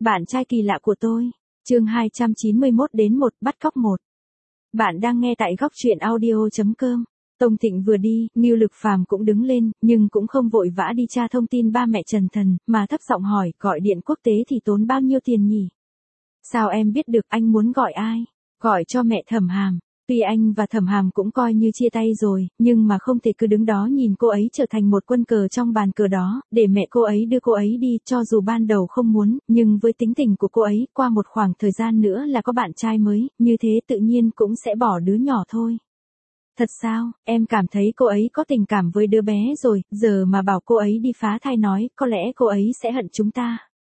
Bạn trai kỳ lạ của tôi. Chương 291 đến 1 bắt cóc 1. Bạn đang nghe tại góc truyện audio.com. Tông Thịnh vừa đi, Ngưu Lực Phàm cũng đứng lên, nhưng cũng không vội vã đi tra thông tin ba mẹ Trần Thần, mà thấp giọng hỏi, gọi điện quốc tế thì tốn bao nhiêu tiền nhỉ? Sao em biết được, anh muốn gọi ai? Gọi cho mẹ Thẩm Hàm. Tuy anh và Thẩm Hàm cũng coi như chia tay rồi, nhưng mà không thể cứ đứng đó nhìn cô ấy trở thành một quân cờ trong bàn cờ đó, để mẹ cô ấy đưa cô ấy đi, cho dù ban đầu không muốn, nhưng với tính tình của cô ấy, qua một khoảng thời gian nữa là có bạn trai mới, như thế tự nhiên cũng sẽ bỏ đứa nhỏ thôi. Thật sao, em cảm thấy cô ấy có tình cảm với đứa bé rồi, giờ mà bảo cô ấy đi phá thai nói, có lẽ cô ấy sẽ hận chúng ta.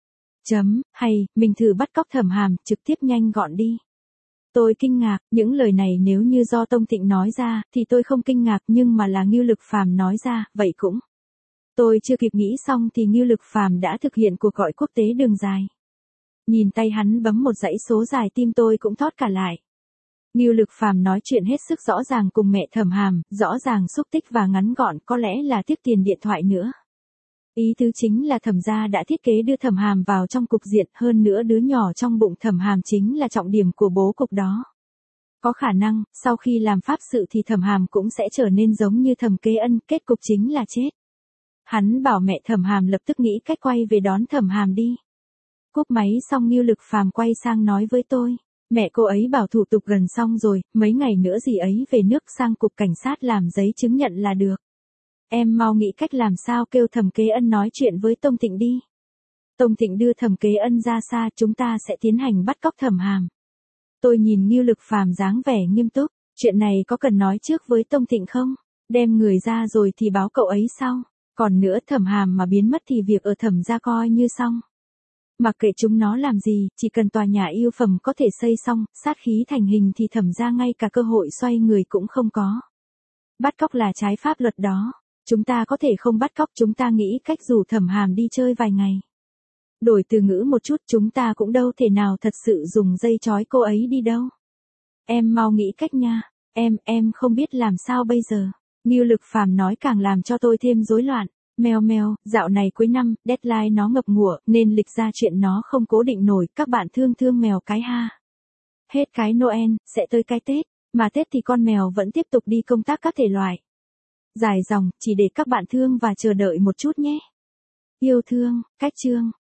Hay, mình thử bắt cóc Thẩm Hàm, trực tiếp nhanh gọn đi. Tôi kinh ngạc, những lời này nếu như do Tông Thịnh nói ra, thì tôi không kinh ngạc, nhưng mà là Ngưu Lực Phàm nói ra, vậy cũng. Tôi chưa kịp nghĩ xong thì Ngưu Lực Phàm đã thực hiện cuộc gọi quốc tế đường dài. Nhìn tay hắn bấm một dãy số dài, tim tôi cũng thót cả lại. Ngưu Lực Phàm nói chuyện hết sức rõ ràng cùng mẹ Thẩm Hàm, rõ ràng xúc tích và ngắn gọn, có lẽ là tiếc tiền điện thoại nữa. Ý tứ chính là Thẩm gia đã thiết kế đưa Thẩm Hàm vào trong cục diện, hơn nữa đứa nhỏ trong bụng Thẩm Hàm chính là trọng điểm của bố cục đó. Có khả năng, sau khi làm pháp sự thì Thẩm Hàm cũng sẽ trở nên giống như Thẩm Kế Ân, kết cục chính là chết. Hắn bảo mẹ Thẩm Hàm lập tức nghĩ cách quay về đón Thẩm Hàm đi. Cúp máy xong Ngưu Lực Phàm quay sang nói với tôi, mẹ cô ấy bảo thủ tục gần xong rồi, mấy ngày nữa dì ấy về nước sang cục cảnh sát làm giấy chứng nhận là được. Em mau nghĩ cách làm sao kêu Thẩm Kế Ân nói chuyện với Tông Thịnh đi. Tông Thịnh đưa Thẩm Kế Ân ra xa, chúng ta sẽ tiến hành bắt cóc Thẩm Hàm. Tôi nhìn Ngưu Lực Phàm dáng vẻ nghiêm túc, chuyện này có cần nói trước với Tông Thịnh không? Đem người ra rồi thì báo cậu ấy sau. Còn nữa Thẩm Hàm mà biến mất thì việc ở Thẩm gia coi như xong. Mặc kệ chúng nó làm gì, chỉ cần tòa nhà yêu phẩm có thể xây xong, sát khí thành hình thì Thẩm gia ngay cả cơ hội xoay người cũng không có. Bắt cóc là trái pháp luật đó. Chúng ta có thể không bắt cóc, chúng ta nghĩ cách rủ Thẩm Hàm đi chơi vài ngày. Đổi từ ngữ một chút, chúng ta cũng đâu thể nào thật sự dùng dây trói cô ấy đi đâu. Em mau nghĩ cách nha, em không biết làm sao bây giờ. Ngưu Lực Phàm nói càng làm cho tôi thêm rối loạn. Mèo, dạo này cuối năm, deadline nó ngập ngụa, nên lịch ra chuyện nó không cố định nổi, các bạn thương mèo cái ha. Hết cái Noel, sẽ tới cái Tết, mà Tết thì con mèo vẫn tiếp tục đi công tác các thể loại. Dài dòng, chỉ để các bạn thương và chờ đợi một chút nhé. Yêu thương, cách chương.